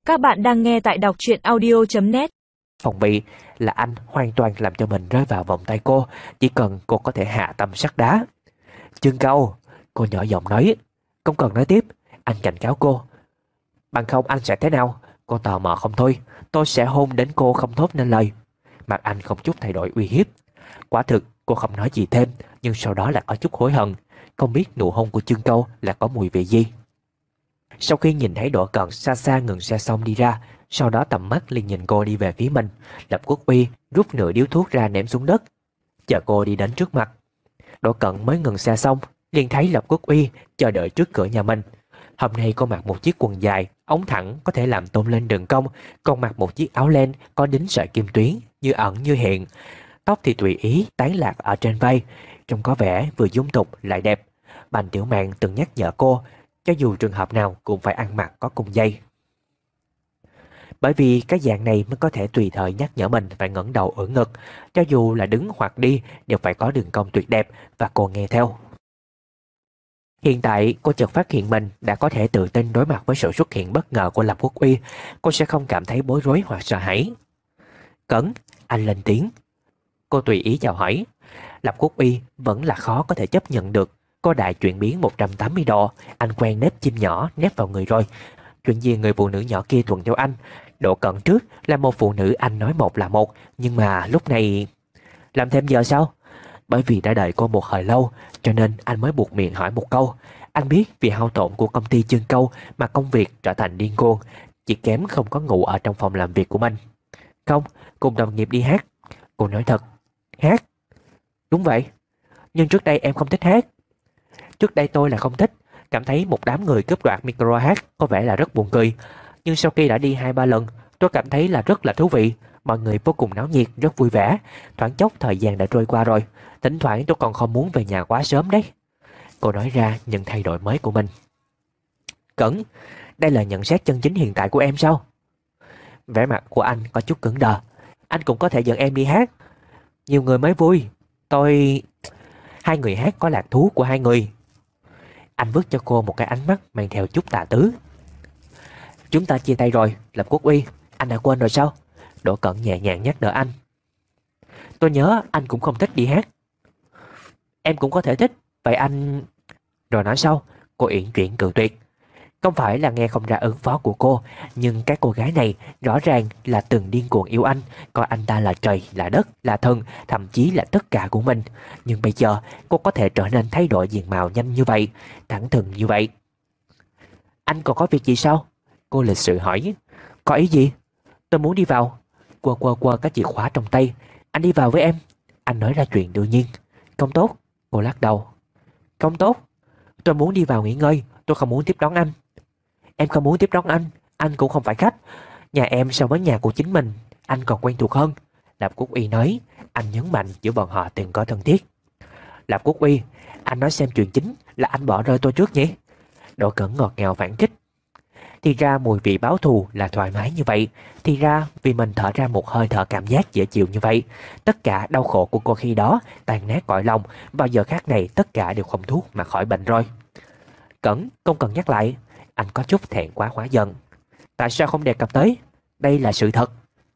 Các bạn đang nghe tại đọc truyện audio.net. Phòng bị là anh hoàn toàn làm cho mình rơi vào vòng tay cô, chỉ cần cô có thể hạ tâm sắt đá. Trương Câu, cô nhỏ giọng nói. Không cần nói tiếp, anh cảnh cáo cô. Bằng không anh sẽ thế nào? Cô tò mò không thôi, tôi sẽ hôn đến cô không thốt nên lời. Mặt anh không chút thay đổi uy hiếp. Quả thực cô không nói gì thêm, nhưng sau đó lại có chút hối hận. Không biết nụ hôn của Trương Câu là có mùi vị gì. Sau khi nhìn thấy Đỗ Cận xa xa ngừng xe xong đi ra, sau đó tầm mắt liền nhìn cô đi về phía mình. Lập Quốc Uy rút nửa điếu thuốc ra ném xuống đất, chờ cô đi đến trước mặt. Đỗ Cận mới ngừng xe xong, liền thấy Lập Quốc Uy chờ đợi trước cửa nhà mình. Hôm nay cô mặc một chiếc quần dài, ống thẳng có thể làm tôn lên đường cong, còn mặc một chiếc áo len có đính sợi kim tuyến, như ẩn như hiện. Tóc thì tùy ý tán lạc ở trên vai, trông có vẻ vừa dung tục lại đẹp. Bành Tiểu Mạn từng nhắc nhở cô, cho dù trường hợp nào cũng phải ăn mặc có cung dây. Bởi vì cái dạng này mới có thể tùy thời nhắc nhở mình phải ngẩng đầu ưỡn ngực, cho dù là đứng hoặc đi đều phải có đường cong tuyệt đẹp, và cô nghe theo. Hiện tại cô chợt phát hiện mình đã có thể tự tin đối mặt với sự xuất hiện bất ngờ của Lập Quốc Uy, cô sẽ không cảm thấy bối rối hoặc sợ hãi. Cẩn, anh lên tiếng. Cô tùy ý chào hỏi. Lập Quốc Uy vẫn là khó có thể chấp nhận được. Cô đại chuyển biến 180 độ, anh quen nếp chim nhỏ nép vào người rồi. Chuyện gì người phụ nữ nhỏ kia thuận theo anh. Độ Cận trước là một phụ nữ anh nói một là một, nhưng mà lúc này... Làm thêm giờ sao? Bởi vì đã đợi cô một hồi lâu, cho nên anh mới buộc miệng hỏi một câu. Anh biết vì hao tổn của công ty Trương Câu mà công việc trở thành điên cuồng, chỉ kém không có ngủ ở trong phòng làm việc của mình. Không, cùng đồng nghiệp đi hát. Cô nói thật. Hát? Đúng vậy. Nhưng trước đây em không thích hát. Trước đây tôi là không thích, cảm thấy một đám người cướp đoạt micro hát có vẻ là rất buồn cười. Nhưng sau khi đã đi 2-3 lần, tôi cảm thấy là rất là thú vị. Mọi người vô cùng náo nhiệt, rất vui vẻ. Thoáng chốc thời gian đã trôi qua rồi. Thỉnh thoảng tôi còn không muốn về nhà quá sớm đấy. Cô nói ra những thay đổi mới của mình. Cẩn, đây là nhận xét chân chính hiện tại của em sao? Vẻ mặt của anh có chút cứng đờ. Anh cũng có thể dẫn em đi hát. Nhiều người mới vui. Hai người hát có lạc thú của hai người. Anh vứt cho cô một cái ánh mắt mang theo chút tà tứ. Chúng ta chia tay rồi, Lập Quốc Uy. Anh đã quên rồi sao? Đỗ Cận nhẹ nhàng nhắc đỡ anh. Tôi nhớ anh cũng không thích đi hát. Em cũng có thể thích. Vậy anh... Rồi nói sau, cô uyển chuyển cự tuyệt. Không phải là nghe không ra ứng phó của cô, nhưng cái cô gái này rõ ràng là từng điên cuồng yêu anh, coi anh ta là trời, là đất, là thân, thậm chí là tất cả của mình. Nhưng bây giờ cô có thể trở nên thay đổi diện mạo nhanh như vậy, thẳng thừng như vậy. Anh còn có việc gì sao? Cô lịch sự hỏi. Có ý gì? Tôi muốn đi vào. Quơ cái chìa khóa trong tay. Anh đi vào với em. Anh nói ra chuyện đương nhiên. Không tốt. Cô lắc đầu. Không tốt. Tôi muốn đi vào nghỉ ngơi. Tôi không muốn tiếp đón anh. Em không muốn tiếp đón anh cũng không phải khách. Nhà em so với nhà của chính mình, anh còn quen thuộc hơn. Lạp Quốc Uy nói. Anh nhấn mạnh giữa bọn họ từng có thân thiết. Lạp Quốc Uy, anh nói xem chuyện chính là anh bỏ rơi tôi trước nhỉ? Đỗ Cẩn ngọt ngào phản kích. Thì ra mùi vị báo thù là thoải mái như vậy. Thì ra vì mình thở ra một hơi thở cảm giác dễ chịu như vậy. Tất cả đau khổ của cô khi đó tan nát cõi lòng. Vào giờ khác này tất cả đều không thuốc mà khỏi bệnh rồi. Cẩn, không cần nhắc lại. Anh có chút thẹn quá hóa giận. Tại sao không đề cập tới? Đây là sự thật.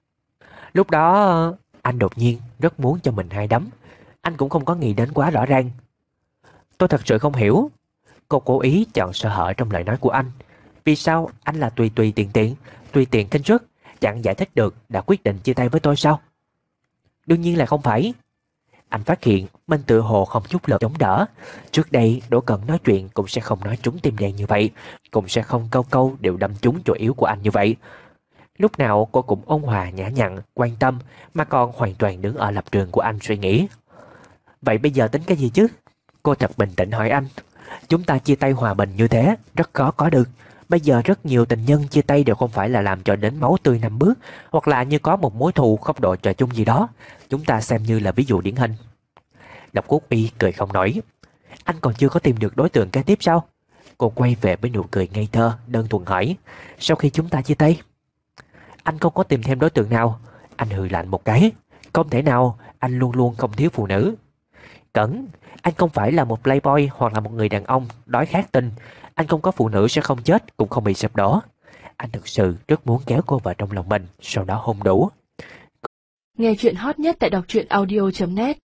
Lúc đó anh đột nhiên rất muốn cho mình hai đấm. Anh cũng không có nghĩ đến quá rõ ràng. Tôi thật sự không hiểu. Cô cố ý chọn sơ hở trong lời nói của anh. Vì sao anh là tùy tiện kinh sức, chẳng giải thích được đã quyết định chia tay với tôi sao? Đương nhiên là không phải. Anh phát hiện mình tự hồ không chút lực chống đỡ. Trước đây Đỗ Cận nói chuyện cũng sẽ không nói trúng tim đen như vậy, cũng sẽ không câu câu đều đâm trúng chỗ yếu của anh như vậy. Lúc nào cô cũng ôn hòa nhã nhặn, quan tâm, mà còn hoàn toàn đứng ở lập trường của anh suy nghĩ. Vậy bây giờ tính cái gì chứ? Cô thật bình tĩnh hỏi anh. Chúng ta chia tay hòa bình như thế, rất khó có được. Bây giờ rất nhiều tình nhân chia tay đều không phải là làm cho đến máu tươi năm bước, hoặc là như có một mối thù không đội trời chung gì đó. Chúng ta xem như là ví dụ điển hình. Lập Quốc Uy cười không nổi. Anh còn chưa có tìm được đối tượng kế tiếp sao? Cô quay về với nụ cười ngây thơ, đơn thuần hỏi. Sau khi chúng ta chia tay? Anh không có tìm thêm đối tượng nào. Anh hừ lạnh một cái. Không thể nào, anh luôn luôn không thiếu phụ nữ. Cẩn, anh không phải là một playboy hoặc là một người đàn ông đói khát tình. Anh không có phụ nữ sẽ không chết, cũng không bị sụp đổ. Anh thực sự rất muốn kéo cô vào trong lòng mình, sau đó hôn đủ. Nghe chuyện hot nhất tại đọc truyện audio.net